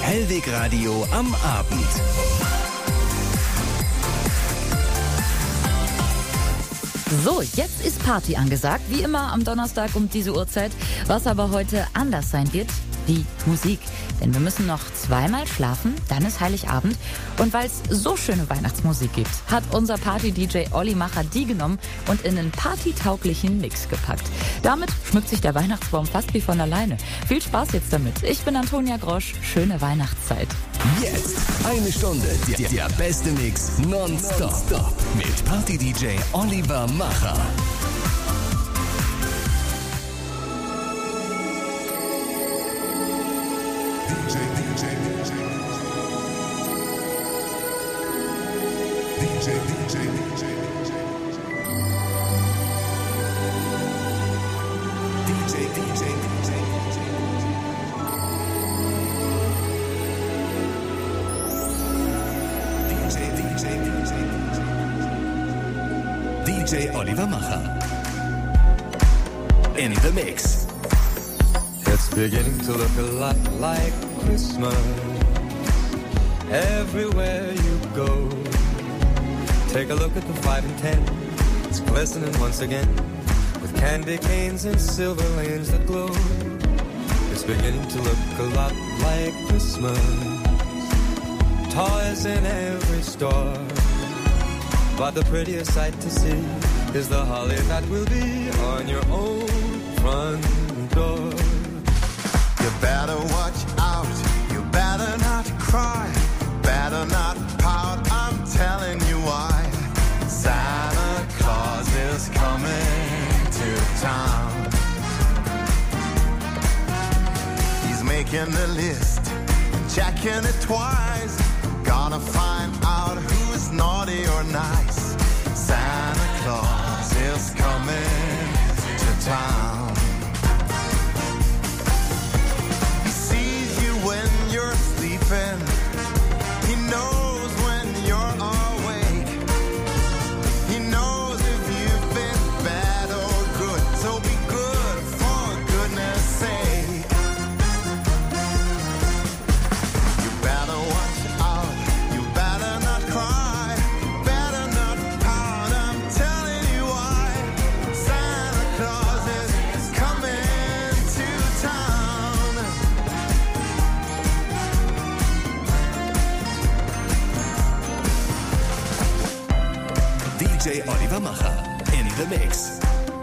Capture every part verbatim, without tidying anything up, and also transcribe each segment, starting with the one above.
Hellweg Radio am Abend. So, jetzt ist Party angesagt, wie immer am Donnerstag um diese Uhrzeit. Was aber heute anders sein wird, die Musik. Denn wir müssen noch zweimal schlafen, dann ist Heiligabend. Und weil es so schöne Weihnachtsmusik gibt, hat unser Party-D J Olli Macher die genommen und in einen partytauglichen Mix gepackt. Damit schmückt sich der Weihnachtsbaum fast wie von alleine. Viel Spaß jetzt damit. Ich bin Antonia Grosch. Schöne Weihnachtszeit. Jetzt eine Stunde der, der beste Mix nonstop, nonstop. Mit Party-D J Oliver Macher. D J Oliver Macher. In the mix. It's beginning to look a lot like Christmas everywhere you go. Take a look at the five and ten. It's glistening once again with candy canes and silver lanes that glow. It's beginning to look a lot like Christmas. Toys in every store. But the prettiest sight to see is the holly that will be on your own front door. You better watch out, you better not cry, better not pout, I'm telling you why. Santa Claus is coming to town. He's making the list, checking it twice, gonna find out who's naughty or nice. Santa Claus is coming to town. He sees you when you're sleeping. He knows when you're awake. He knows if you've been bad or good. So be good for goodness sake. You better watch out. You better not cry. Better not pout. I'm telling you why. Santa Claus is coming to town. D J Oliver Macher. In the mix.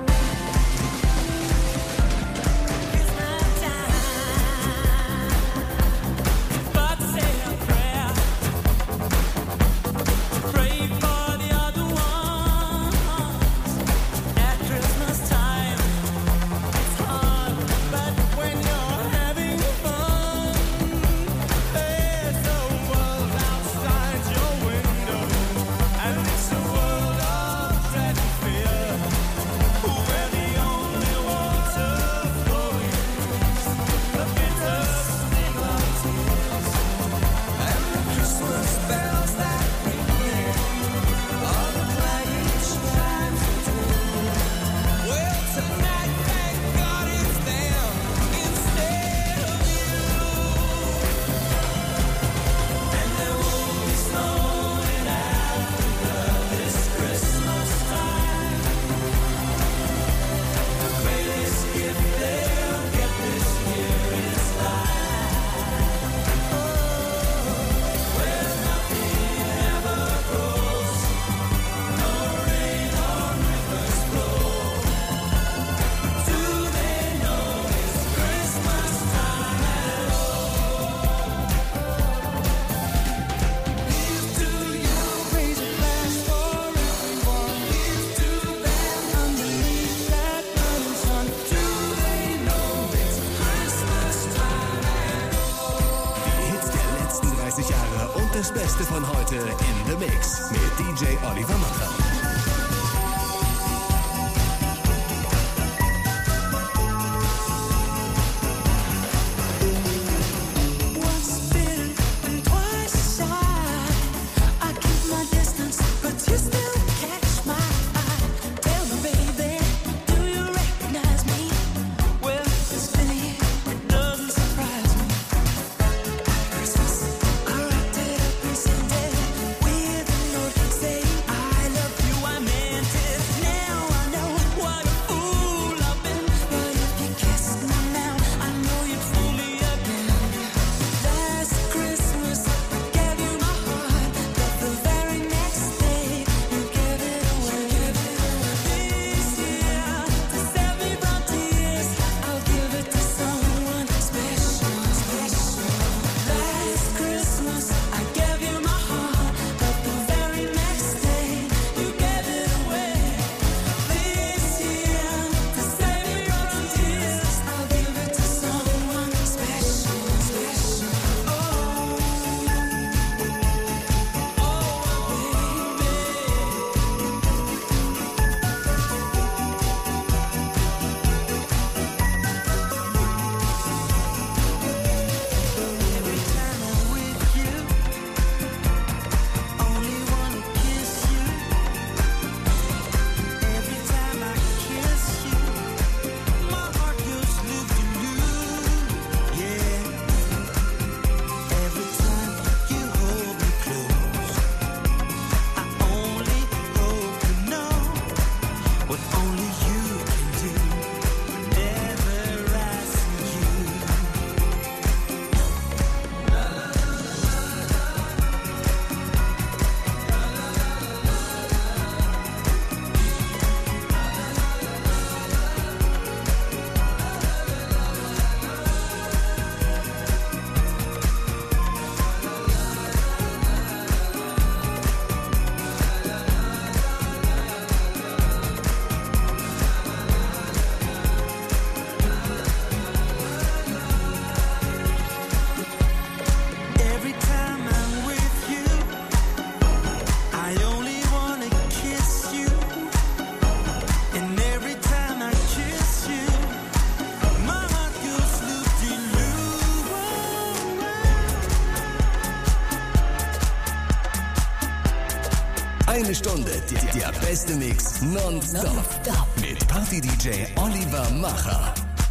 Das Beste von heute in the Mix mit D J Oliver Macher. Christmas Eine Stunde, der, der beste Mix nonstop. Mit Party-D J Oliver Macher.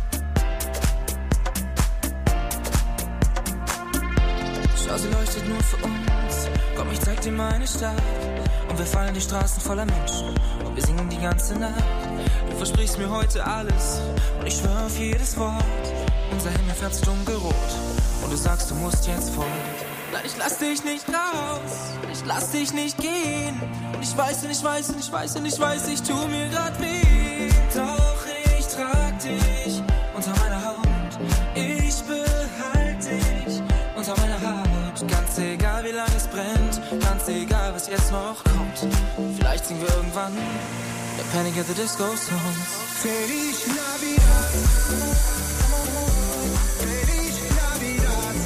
Schau, sie leuchtet nur für uns. Komm, ich zeig dir meine Stadt. Und wir fallen die Straßen voller Menschen. Und wir singen die ganze Nacht. Du versprichst mir heute alles. Und ich schwöre auf jedes Wort. Unser Himmel färbt dunkelrot. Und du sagst, du musst jetzt fort. Nein, ich lass dich nicht raus. Ich lass dich nicht gehen. Und ich weiß und ich weiß und ich weiß und ich weiß, ich tu mir grad weh. Doch ich trag dich unter meiner Haut. Ich behalte dich unter meiner Haut. Ganz egal, wie lange es brennt. Ganz egal, was jetzt noch kommt. Vielleicht singen wir irgendwann der Panic at the Disco Songs. Feliz Navidad. Feliz Navidad.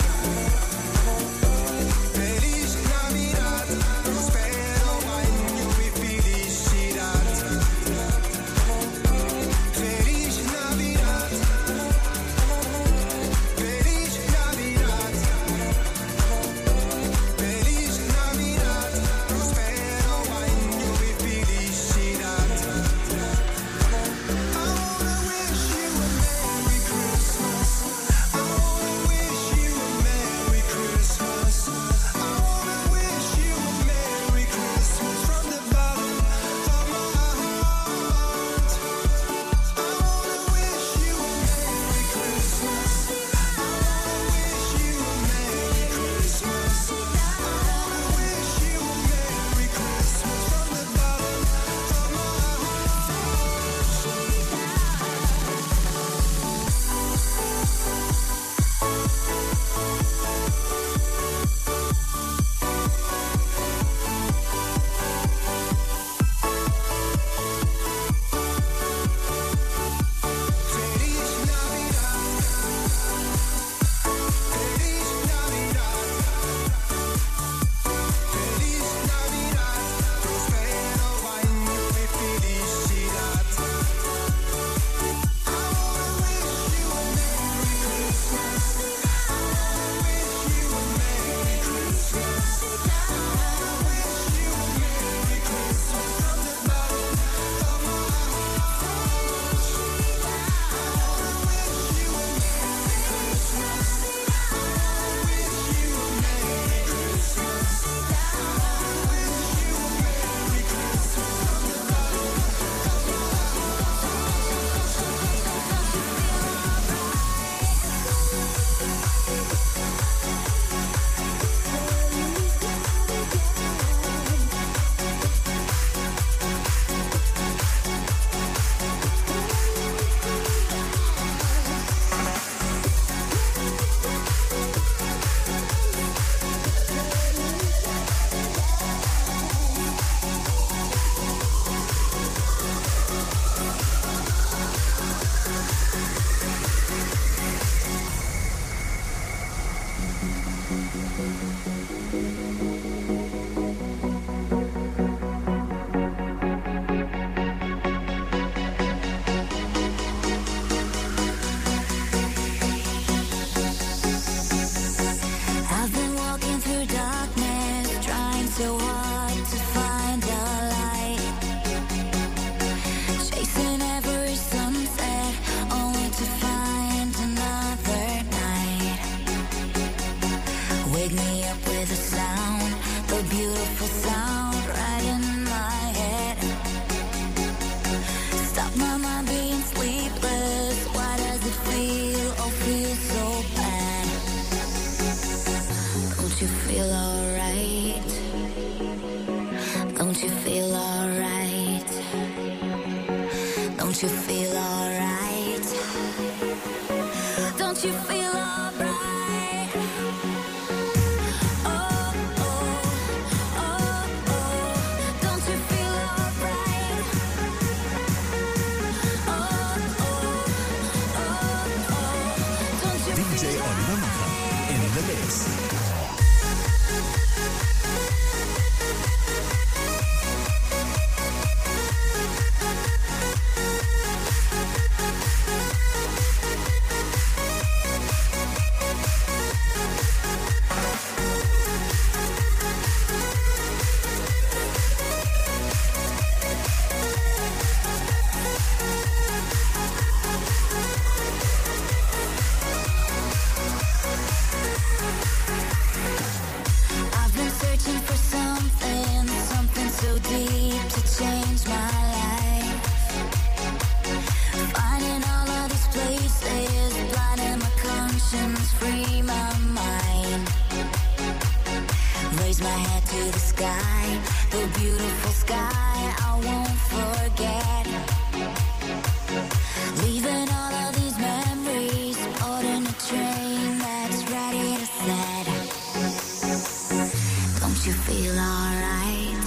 Feliz Navidad. Prospero año y felicidad. Feliz Navidad. Feliz Navidad. Feliz Navidad. Prospero año y felicidad. I wanna wish you a Merry Christmas. I wanna wish you a Merry Christmas. I wanna wish you a Merry Christmas from the bottom of my heart. I wanna wish you a Merry Christmas. I wanna wish you a Merry Christmas. I wanna wish you a Merry Christmas from the bottom of my Feliz Navidad. Feliz Navidad. Feliz Navidad. Prospero año y felicidad. I wanna wish you a Merry Christmas. I wanna wish you a Merry Christmas. I wanna wish you a Merry Christmas from the bottom of my heart. I wanna wish you a Merry Christmas. I wanna wish you a Merry Christmas. I wanna wish you a Merry Christmas from the bottom of my I've been walking through darkness, trying so hard to find a light. Chasing every sunset, only to find another night. Wake me up with a sound, the beautiful sound right in my head. Stop my mind being sleepless. Why does it feel, oh feel so bad? Don't you feel alright? Don't you feel alright? Don't you feel alright? Don't you feel alright? Oh, oh, oh, oh. Don't you feel alright? Oh, oh, oh, oh. Don't you D J feel Oliver Macher in the mix. raise my head to the sky, the beautiful sky I won't forget. Leaving all of these memories boarding a train that's ready to set. Don't you feel alright?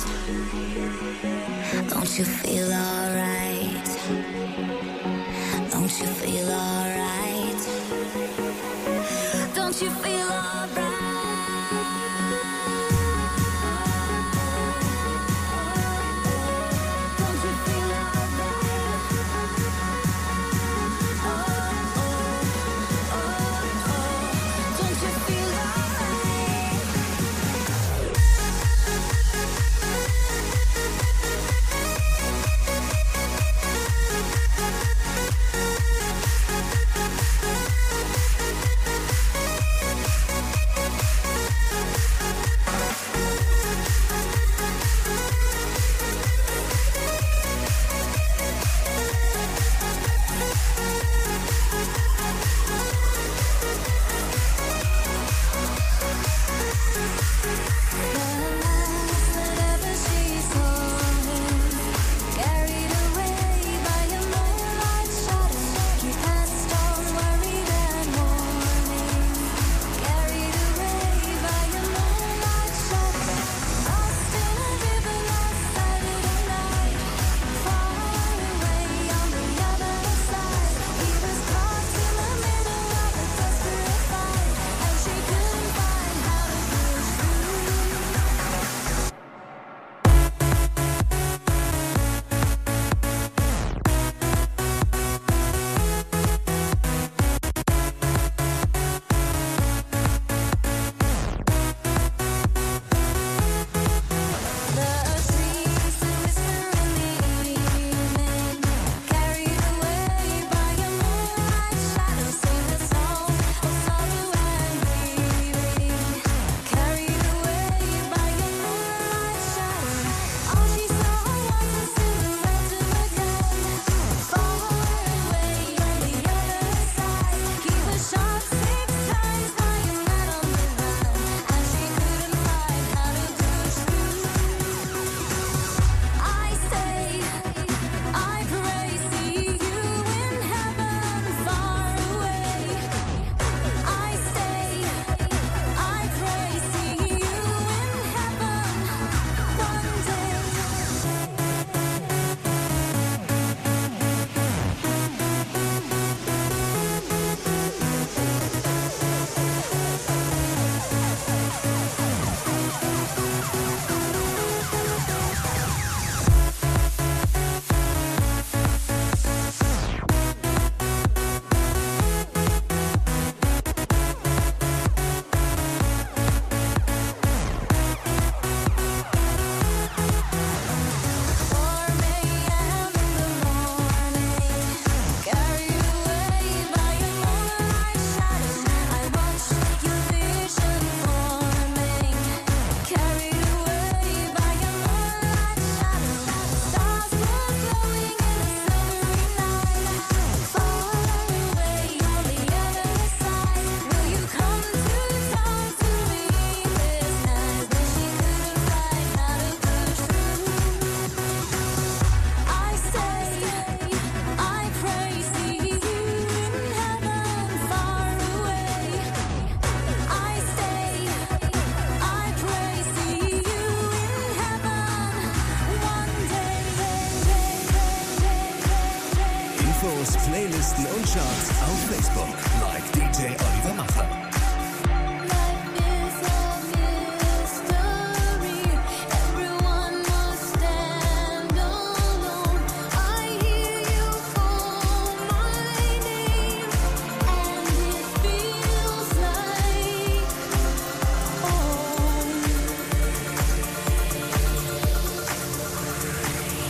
Don't you feel alright? Don't you feel alright? Don't you feel alright? Playlisten und Charts auf Facebook. Like D J Oliver Macher.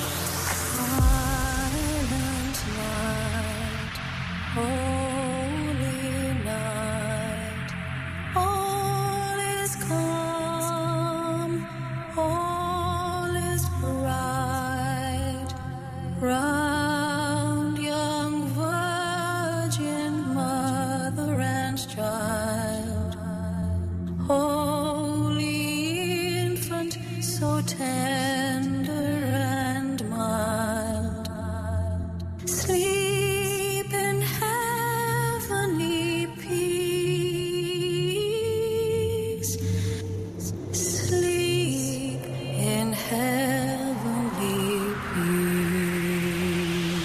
Oh tender and mild. Sleep in heavenly peace. Sleep in heavenly peace.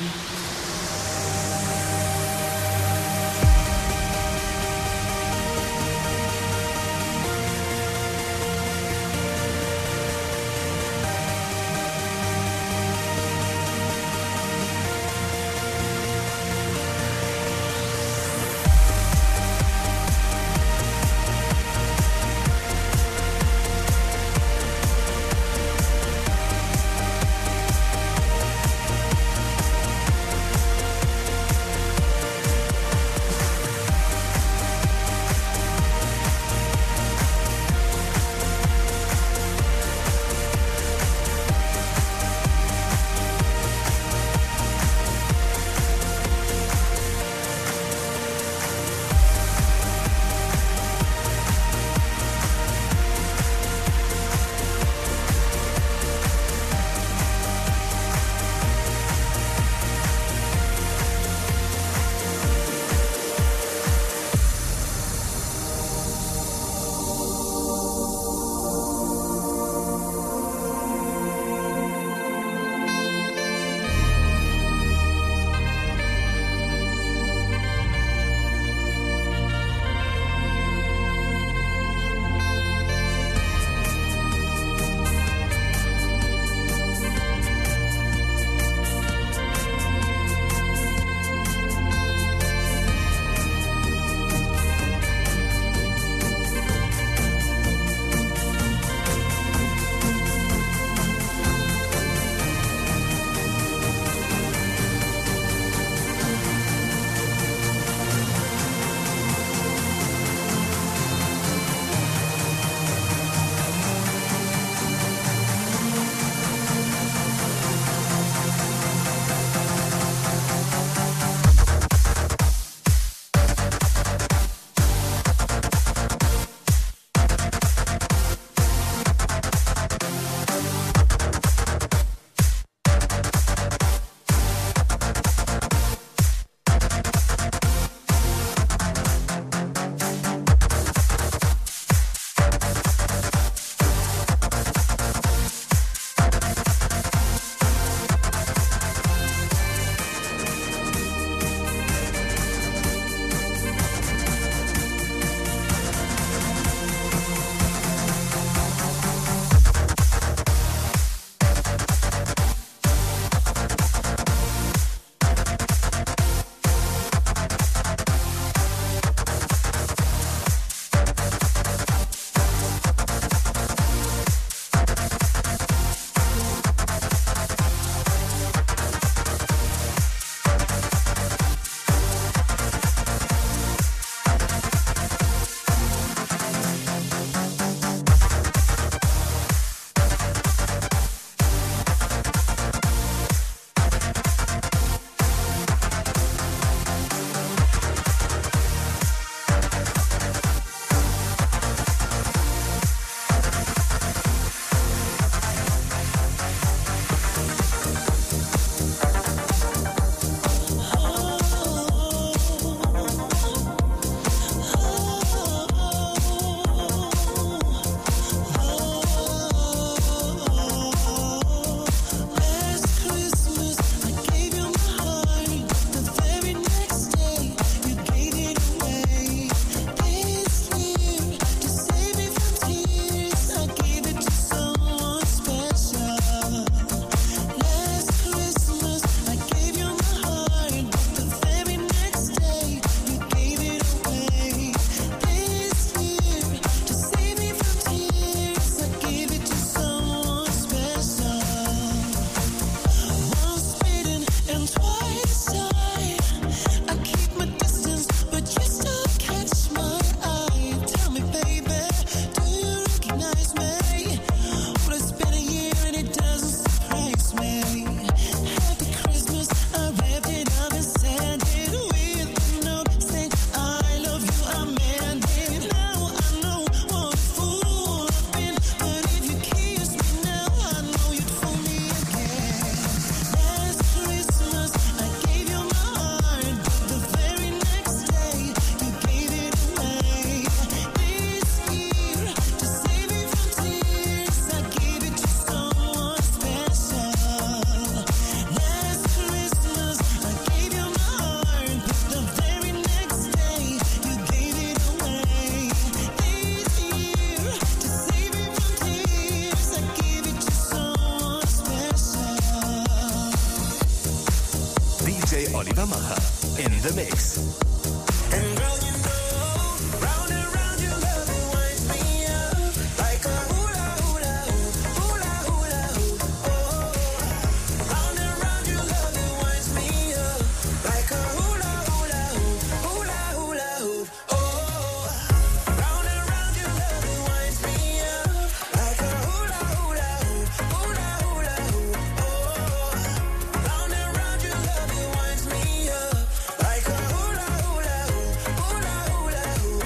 Macher in the Mix. And girl, you know, round and round your love, it winds me up like a hula hula hoop, hula hula hoop. Oh, round and round your love, it winds me up like a hula hula hoop, hula hula hoop. Oh, round and round your love, it winds me up like a hula hula hoop, hula hula hoop. Oh, round and round your love, it winds me up like a hula hula hoop, hula hula hoop.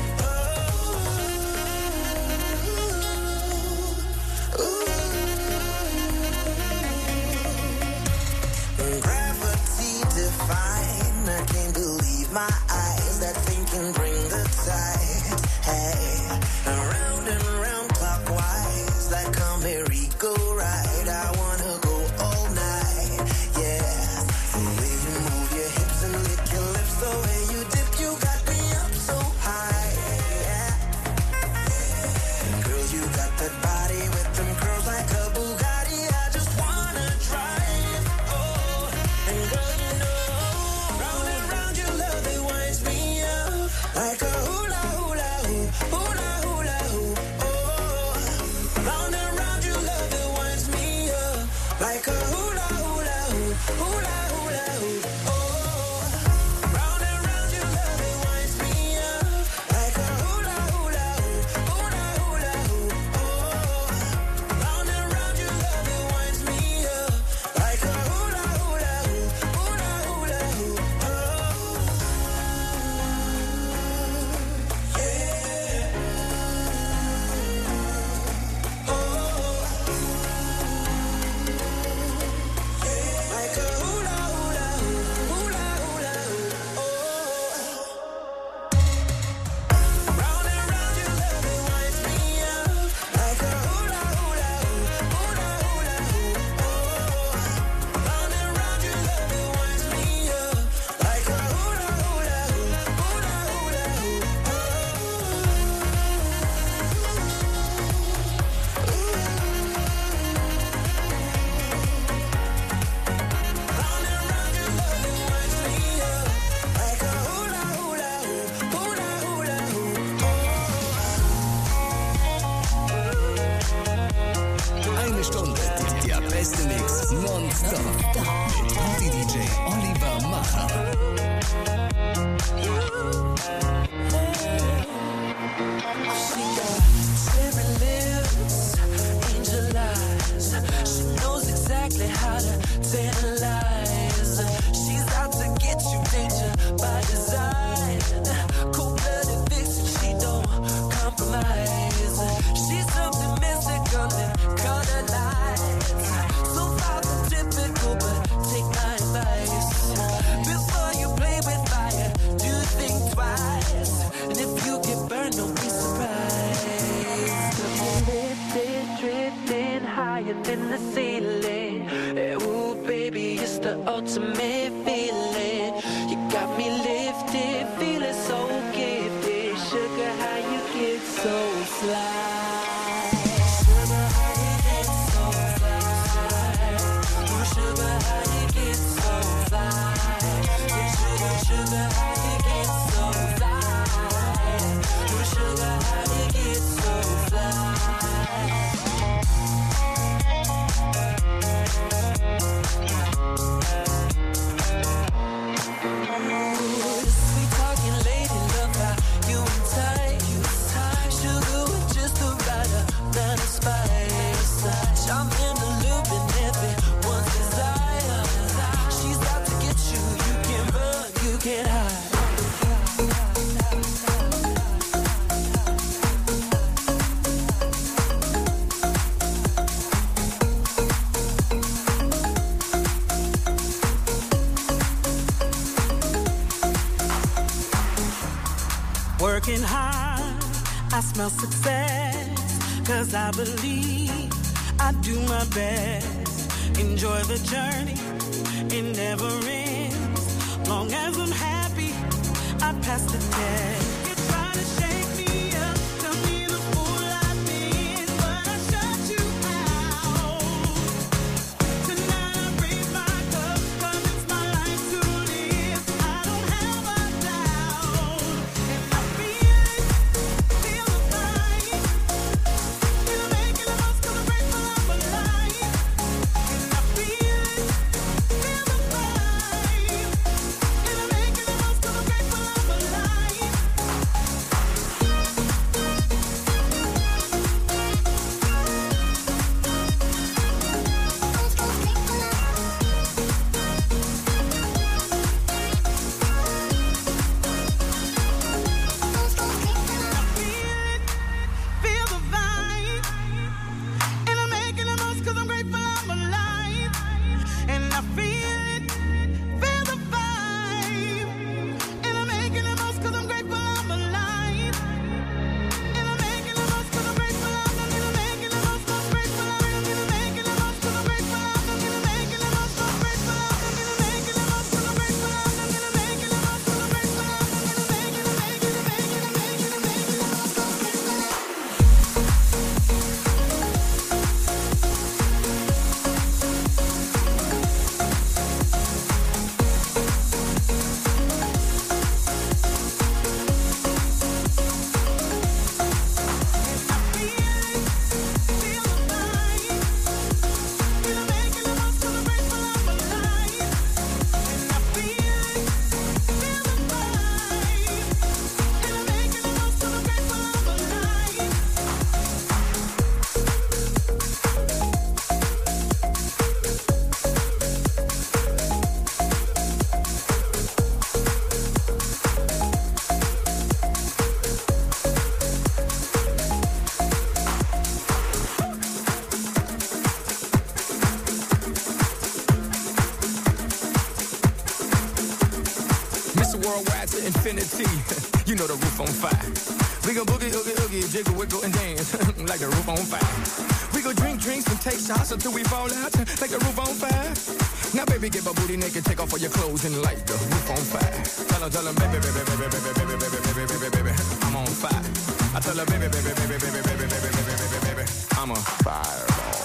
Oh, gravity define. I can't believe my eyes. That thing can bring the tide. Hey, around and round clockwise, like a merry-go-ride. I wanna go all night. Yeah, the way you move your hips and lick your lips, the way you dip, you got me up so high. Yeah, girl, you got that body with them curls like a Bugatti. I just wanna drive. Oh, and girl, you know, round and round your love, it winds me up like a hula hula hoop, hula hula hoop. Oh, round and round your love, it winds me up like a hula hula hoop, hula hula hoop. Oh, round and round your love, it winds me up like a hula hula hoop, hula hula hoop. Oh, round and round your love, it winds me up like a hula hula hoop, hula hula hoop. Oh, yeah. Oh, like a hula hula hoop, hula hula hoop. Oh, round and round your love, it winds me up like a hula hula hoop, hula hula hoop. Oh, round and round your love, it winds me up like a hula hula hoop, hula hula hoop. Round and round your love, it winds me up like a hula hula hoop, hula hula hoop. Eine Stunde, der beste Mix nonstop mit Party-D J Oliver Macher. She got cherry lips, angel eyes. She knows exactly how to tantalize. She's out to get you, danger by design. Cold-blooded vixen, she don't compromise. She's something mystical and color lights. So far from typical, but take my advice. Before you play with fire, do think twice. And if you get burned, don't be surprised. Lifted, drifting higher than the ceiling. Eh, Ooh, baby, it's the ultimate feeling. You got me lifted, feeling so gifted. Sugar, how you get so fly. Sugar, how you get so fly. Ooh, sugar, how you get so fly. Yeah, sugar, sugar, how you get so fly. Ooh, sugar, how you get so fly. Sweet talking lady, love how you and tight. Sugar with just the right amount of spice. I'm in the loop and everyone's desire. She's out to get you. You can't run, you can't hide. Working hard, I smell success. Cause I believe I do my best. Enjoy the journey, it never ends. Long as I'm happy, I pass the test. You try to shake me up, tell me the fool I've been, but I shut you out. Tonight I raise my cup, 'cause it's my life to live. infinity. You know the roof on fire. We gon' boogie, oogie, oogie, jiggle, wiggle, and dance like the roof on fire. We gon' drink drinks and take shots until we fall out like the roof on fire. Now, baby, get my booty naked, take off all your clothes and light the roof on fire. Tell her, tell her, baby, baby, baby, baby, baby, baby, baby, baby, baby, I'm on fire. I tell her, baby, baby, baby, baby, baby, baby, baby, baby, baby, I'm a fireball.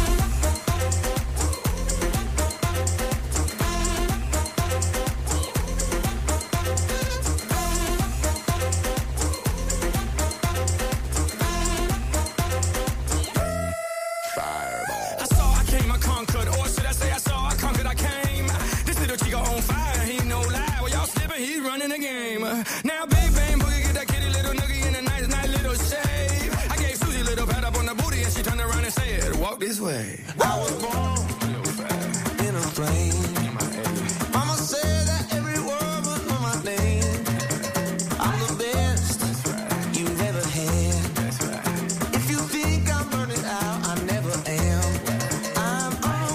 Now, big bang boogie, get that kitty little noogie in a nice, nice little shave. I gave Susie a little pat up on the booty and she turned around and said, walk this way. I was born in a plane. Mama said that every word was on my name. I'm the best you've ever had. If you think I'm burning out, I never am. I'm on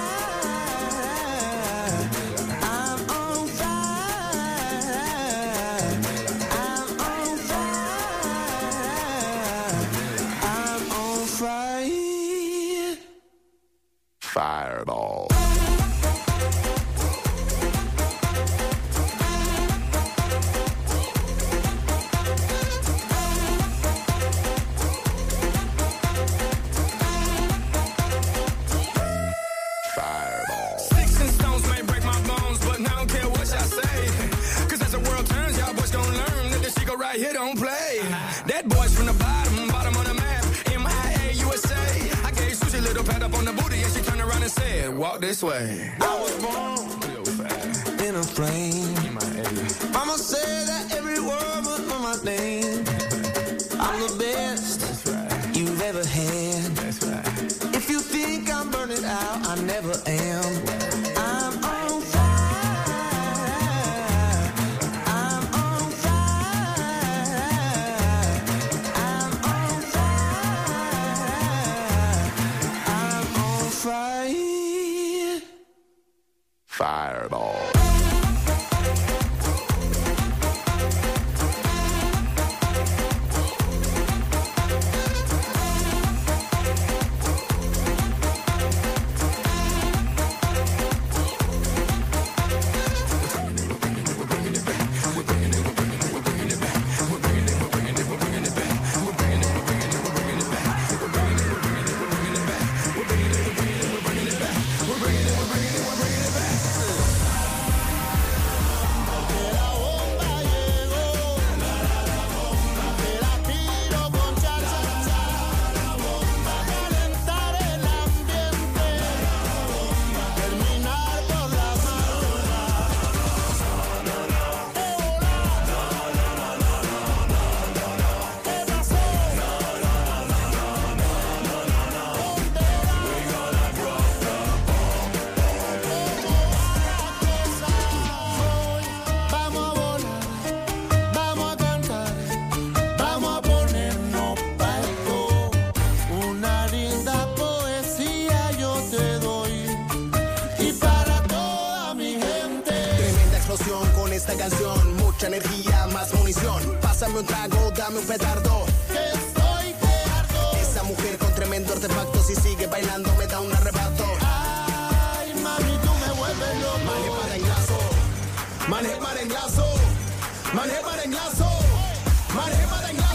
fire. I'm on fire. I'm on fire. Fireball. Sticks and stones may break my bones, but I don't care what y'all say. Cause as the world turns, y'all boys gon' learn that this shit go right here don't play. That boy's from the bottom, bottom of the map, M I A U S A. I gave Susie a little pat up on the booty and she turned around and said, walk this way. I was born in a plane. Mama said that every word was on my name. I'm the best you've ever had. If you think I'm burning out, I never am. I'm on fire. I'm on fire. I'm on fire. I'm on fire. Fireball. Mucha energía, más munición. Pásame un trago, dame un petardo. Que estoy que ardo. Esa mujer con tremendo artefacto, si sigue bailando me da un arrebato. Ay, mami, tú me vuelves loco. Mané para englazo, mané para englazo, mané para englazo, mané para englazo.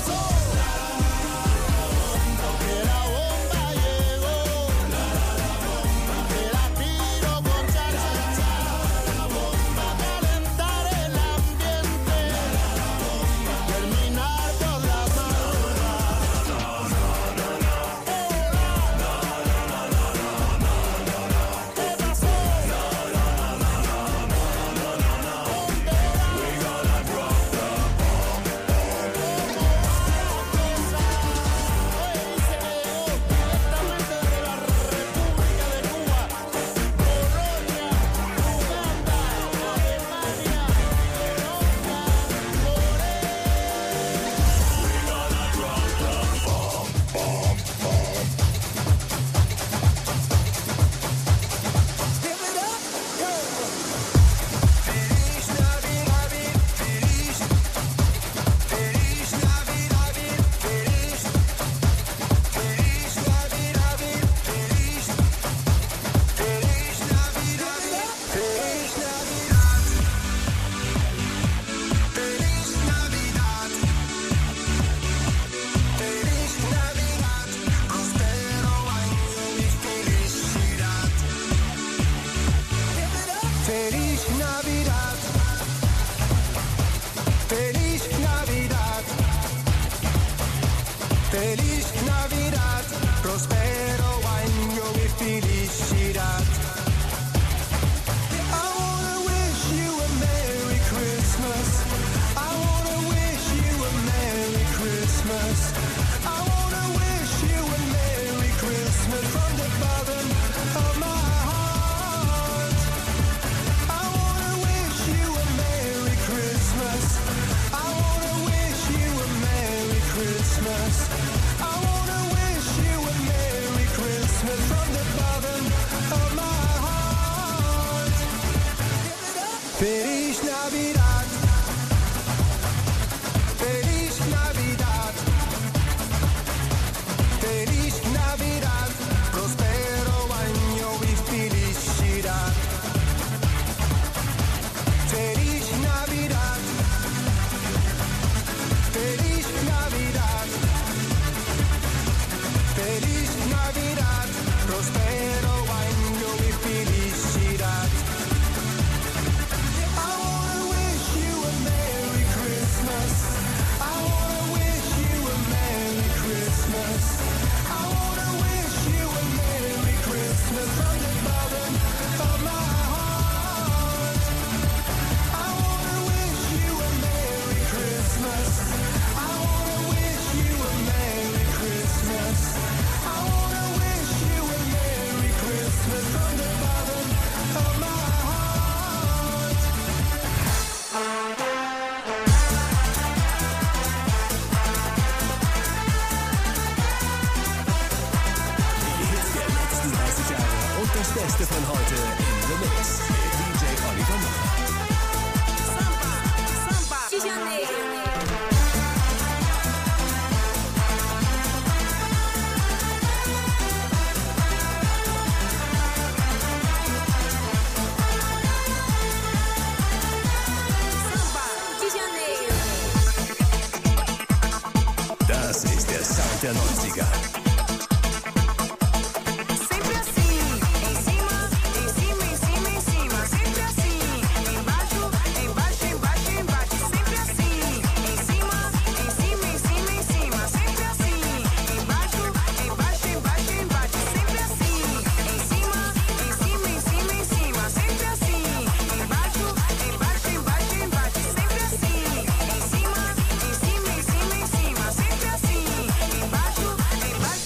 Navidad, prospero año y felicidad. I wanna wish you a Merry Christmas. I wanna wish you a Merry Christmas. I wanna wish you a Merry Christmas from the bottom of my heart. I wanna wish you a Merry Christmas. I wanna wish you a Merry Christmas. I wanna wish you a Merry Christmas from the bottom of my heart. Die Hits der letzten dreißig Jahre und das Beste von heute in The Mix mit D J Oliver Müller. Das ist der Sound der neunziger. Sempre assim, em cima, em cima, em cima, em cima. Sempre assim, embaixo, embaixo, embaixo, embaixo. Sempre assim, em cima, em cima, em cima, em cima. Sempre assim, embaixo, embaixo, embaixo, embaixo. Sempre assim, em cima, em cima, em cima, em cima. Sempre assim, embaixo, embaixo, embaixo, embaixo. Sempre assim, em cima, em cima, em cima, em cima. Sempre assim, embaixo, embaixo.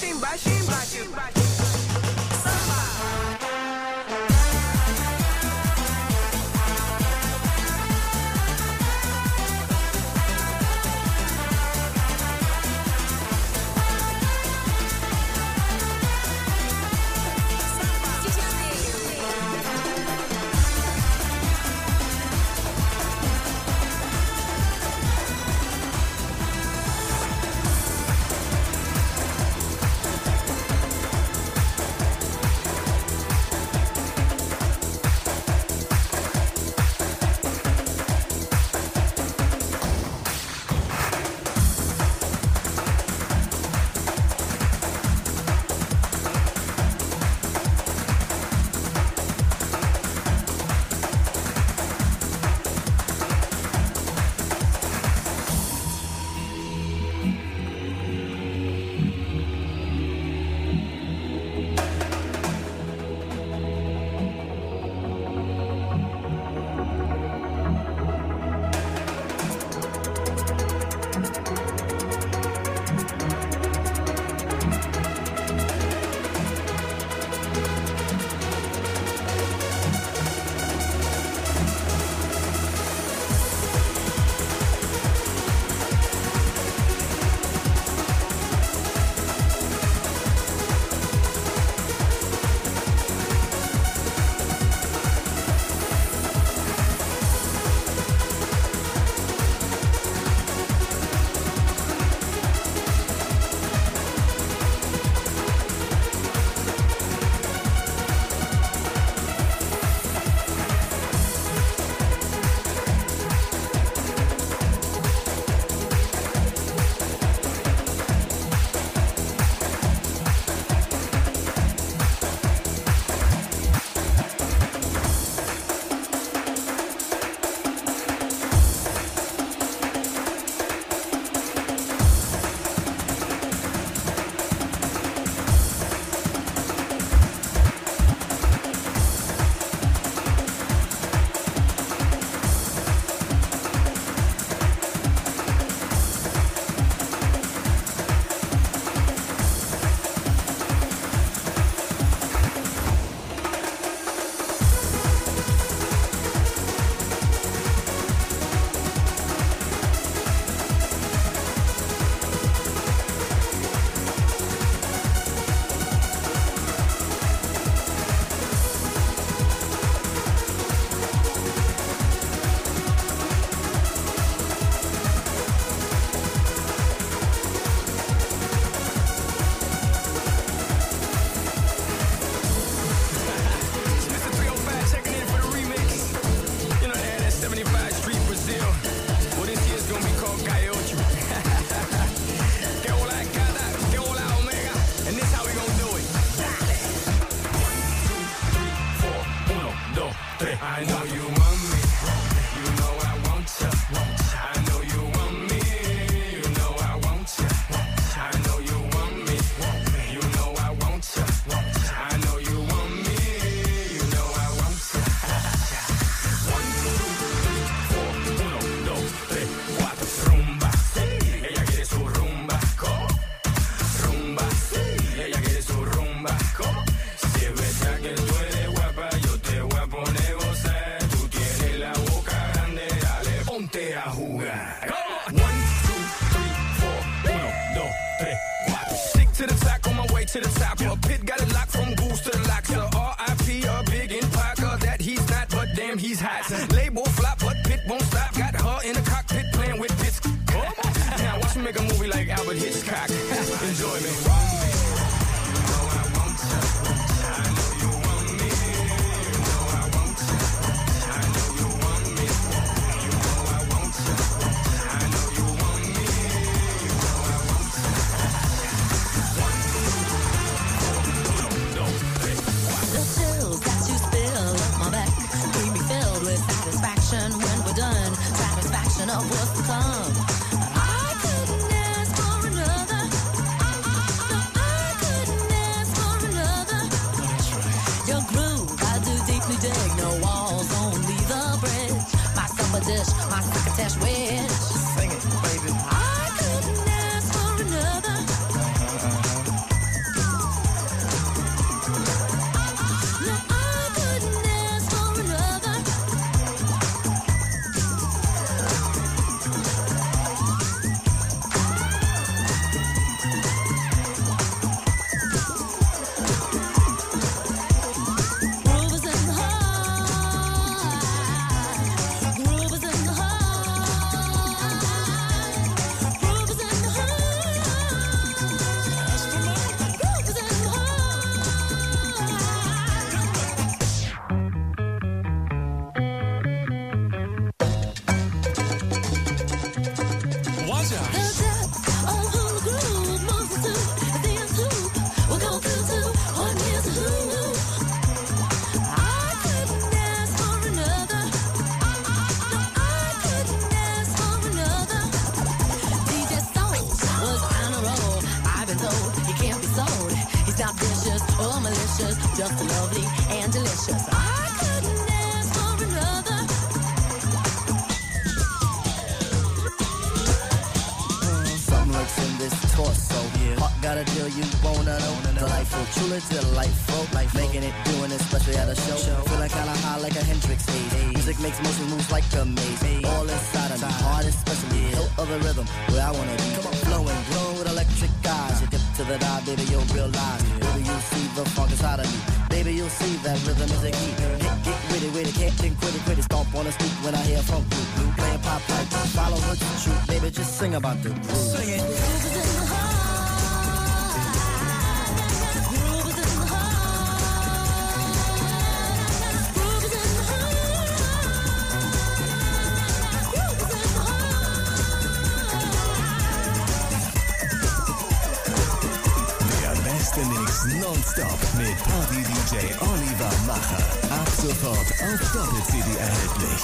to the top. A pit got it locked from goose to the locks. R I P a big in Parker that he's not, but damn he's hot. Label flop, but Pit won't stop. Got her in the cockpit playing with Pitts. Now watch me make a movie like Albert Hitchcock. Enjoy me. When we're done, satisfaction of what's to come. I couldn't ask for another. No, I couldn't ask for another. Your groove, I do deeply dig. No walls, only the bridge. My supper dish, my crocketesh wish. Sing it, baby. I couldn't ask for another. No, I couldn't ask for another. Just lovely and delicious. I couldn't ask for another. Mm, something lurks in this torso. Yeah. Heart got a deal you wanna know. Delightful, truly delightful. Life making it, doing it, especially at a show. show. Feeling kinda high like a Hendrix haze. Hey. Music makes motion moves like a maze. Hey. All inside of me, heart especially. Yeah. Hilt of the rhythm, where I wanna be. Come on, flowing, glowing with electric eyes. You dip to the dive, baby, you'll realize. Yeah. Baby, you'll see the funk inside of me. Baby, you'll see that rhythm is a key. Get, get witty, witty, can't think quitty, quitty. Stomp on the street when I hear funk blue, blue playing pop pipe. Follow her to shoot, baby, just sing about the groove. Sing it. Nonstop mit Party-D J Oliver Macher. Ab sofort auf Doppel-C D erhältlich.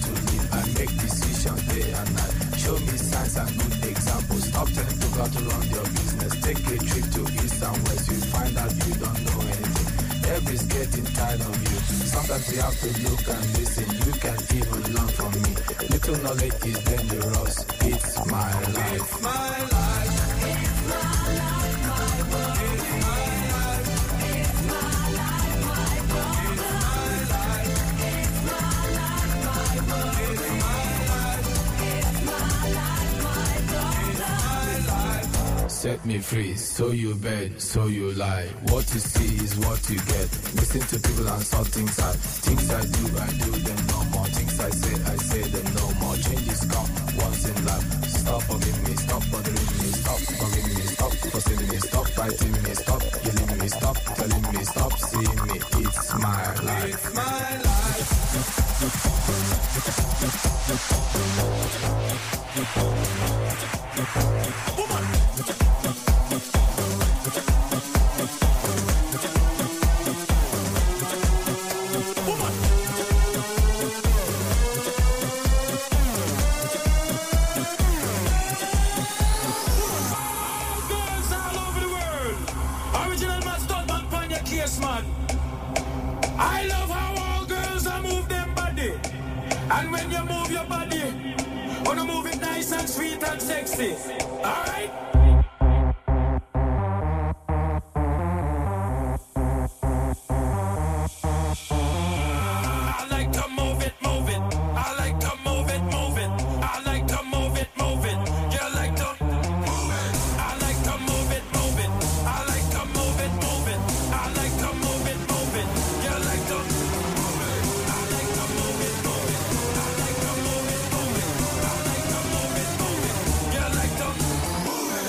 Show me signs and good examples. Stop telling people how to run your business. Take a trip to east and west, you find out you don't know anything. Everybody's getting tired of you. Sometimes you have to look and listen. You can even learn from me. Little knowledge is dangerous. It's my life. It's my life. It's my life, my world. It's my life. It's my life, my world. It's my life. It's my life, my world. It's my life. It's my life, my world. It's my life. Set me free, so you bet, so you lie. What you see is what you get. Listen to people and saw things I things I do, I do them no more. Things I say, I say them no more. Changes come once in life. Stop forgiving me, stop bothering me, stop forgiving me, stop forcing me, stop fighting me, stop killing me, stop telling me, stop seeing me. It's my life. It's my life. Woman. I love how all girls are move them body. And when you move your body, wanna move it nice and sweet and sexy. Alright? I like to move it, move it. I like to move it, move it. I like to move it, move it. You like to move it. I like to move it, move it. I like to move it, move it. I like to move it, move it. You like to move it. I like to move it, move it. I like to move it, move it. I like to move it, move it. You like to move it.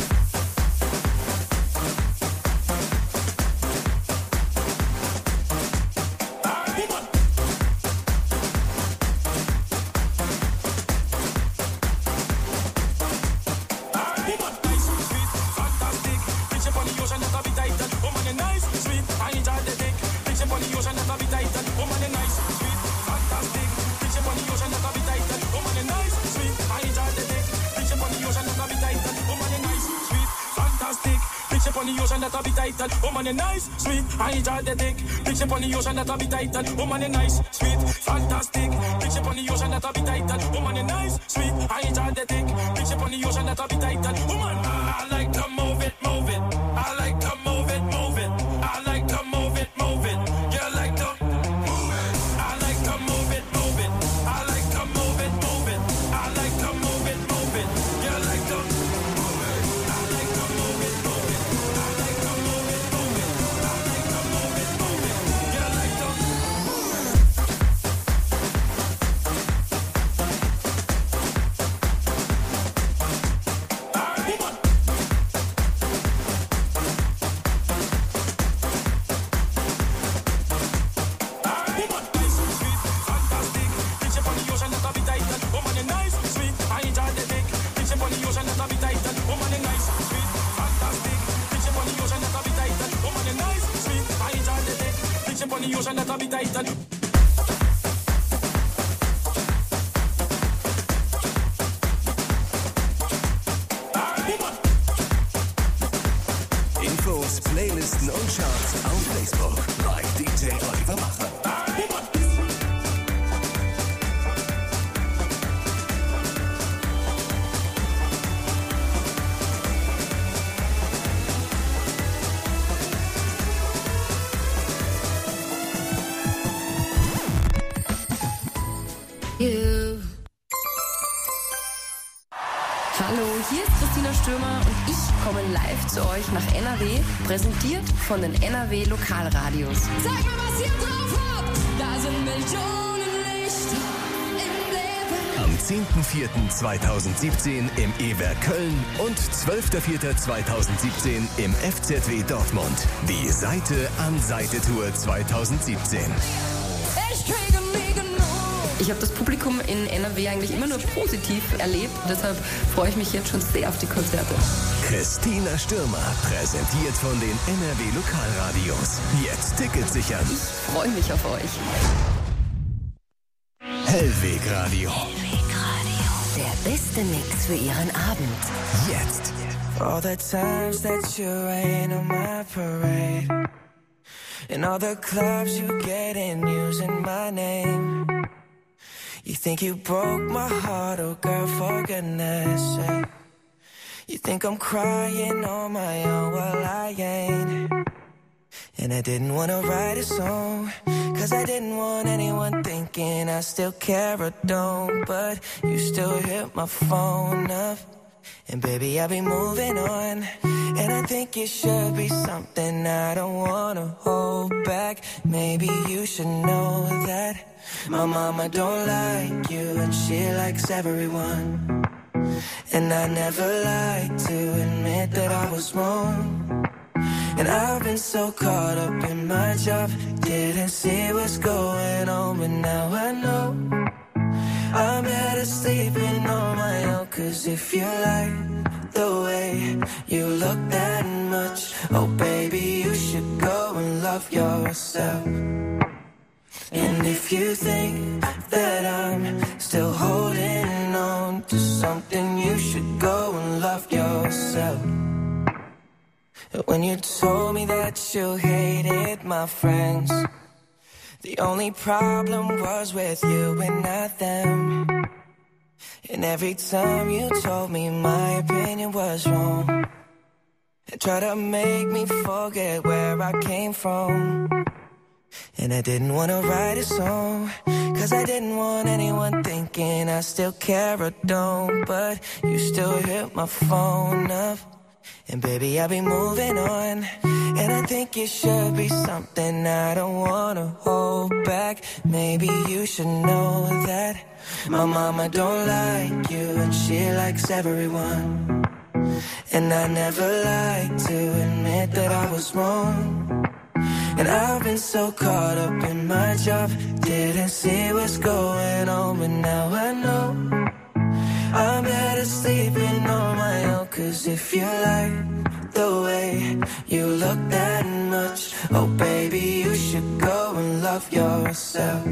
Woman, you nice, sweet, I enjoy the dick. Bitch up on the ocean that I be tight. Woman, you nice, sweet, fantastic. Bitch up on the ocean that I be tight. Woman, you nice, sweet, I enjoy the dick. Bitch up on the ocean that I be tight. Woman, I like to move it, move it. I like to move it, move it. I like to move it, move it. You like to move it. I like to move it, move it. I like to move it, move it. I like to move it, move it. You like to move it. I like to move it, move it. I like to move it, move it. I like to move it, move it. You like to move it. Infos, Playlisten und Charts auf Facebook. Like D J Oliver Macher. You. Hallo, hier ist Christina Stürmer und ich komme live zu euch nach N R W, präsentiert von den N R W Lokalradios. Sag mal, was ihr drauf habt! Da sind Millionen Lichter im Leben. Am zehnten vierten zweitausendsiebzehn im E-Werk Köln und zwölfter vierter zweitausendsiebzehn im F Z W Dortmund. Die Seite an Seite Tour zweitausendsiebzehn. Ich kriege nie genug. Ich habe das Publikum in N R W eigentlich immer nur positiv erlebt. Deshalb freue ich mich jetzt schon sehr auf die Konzerte. Christina Stürmer, präsentiert von den N R W Lokalradios. Jetzt Tickets sichern. Ich freue mich auf euch. Hellweg Radio. Der beste Mix für Ihren Abend. Jetzt. For all the times that you rain on my parade, and all the clubs you get in using my name. You think you broke my heart, oh girl, for goodness sake. You think I'm crying on my own, well I ain't. And I didn't wanna write a song, cause I didn't want anyone thinking I still care or don't. But you still hit my phone up, and baby I'll be moving on. And I think it should be something I don't wanna hold back. Maybe you should know that my mama don't like you, and she likes everyone. And I never like to admit that I was wrong. And I've been so caught up in my job, didn't see what's going on. But now I know I'm better sleeping on my own. Cause if you like the way you look that much, oh baby, you should go and love yourself. And if you think that I'm still holding on to something, you should go and love yourself. When you told me that you hated my friends, the only problem was with you and not them. And every time you told me my opinion was wrong, and tried to make me forget where I came from. And I didn't want to write a song, cause I didn't want anyone thinking I still care or don't. But you still hit my phone up, and baby I'll be moving on. And I think it should be something I don't wanna hold back. Maybe you should know that my mama don't like you, and she likes everyone. And I never like to admit that I was wrong. And I've been so caught up in my job, didn't see what's going on. But now I know I'm better sleeping on my own. Cause if you like the way you look that much, oh baby, you should go and love yourself.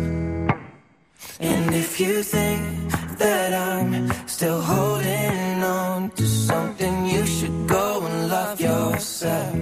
And if you think that I'm still holding on to something, you should go and love yourself.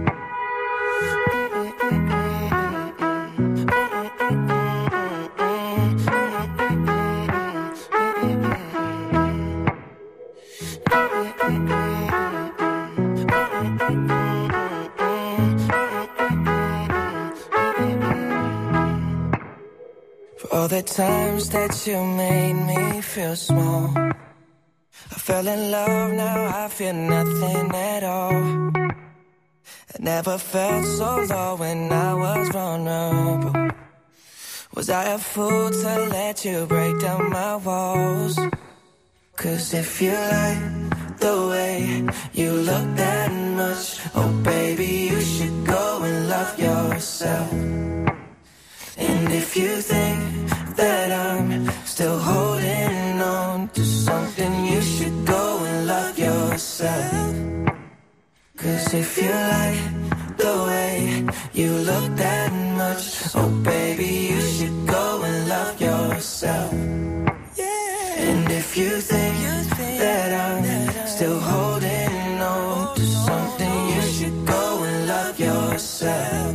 For all the times that you made me feel small, I fell in love, now I feel nothing at all. I never felt so low when I was vulnerable. Was I a fool to let you break down my walls? Cause if you like the way you look that much, oh baby, you should go and love yourself. And if you think that I'm still holding on to something, you should go and love yourself. Cause if you like the way you look that much, oh baby, you should go and love yourself. And if you think that I'm still holding on to something, you should go and love yourself.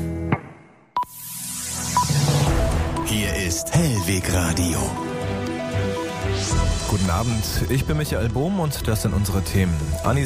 Hier ist Hellweg Radio. Guten Abend, ich bin Michael Bohm und das sind unsere Themen. Anis